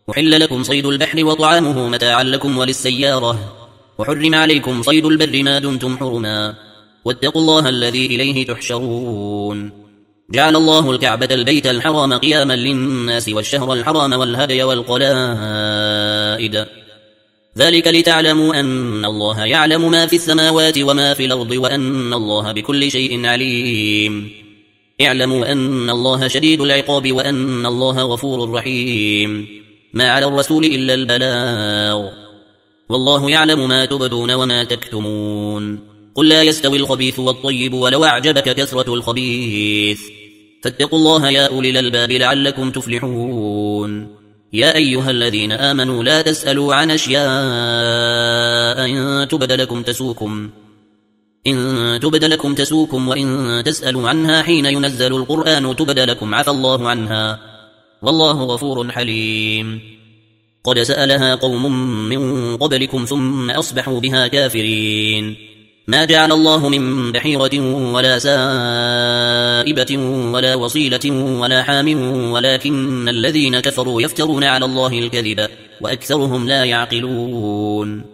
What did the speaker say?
أحل لكم صيد البحر وطعامه متاعا لكم وللسيارة وحرم عليكم صيد البر ما دمتم حرما واتقوا الله الذي إليه تحشرون جعل الله الكعبة البيت الحرام قياما للناس والشهر الحرام والهدي والقلائد ذلك لتعلموا أن الله يعلم ما في السماوات وما في الأرض وأن الله بكل شيء عليم اعلموا أن الله شديد العقاب وأن الله غفور رحيم ما على الرسول إلا البلاغ والله يعلم ما تبدون وما تكتمون قل لا يستوي الخبيث والطيب ولو أعجبك كثرة الخبيث فاتقوا الله يا أولي الألباب لعلكم تفلحون يا أيها الذين آمنوا لا تسألوا عن أشياء إن تبد لكم تسوكم وإن تسألوا عنها حين ينزل القرآن تبد لكم عفى الله عنها والله غفور حليم قد سألها قوم من قبلكم ثم أصبحوا بها كافرين ما جعل الله من بحيرة ولا سائبة ولا وصيلة ولا حام ولكن الذين كفروا يفترون على الله الكذب وأكثرهم لا يعقلون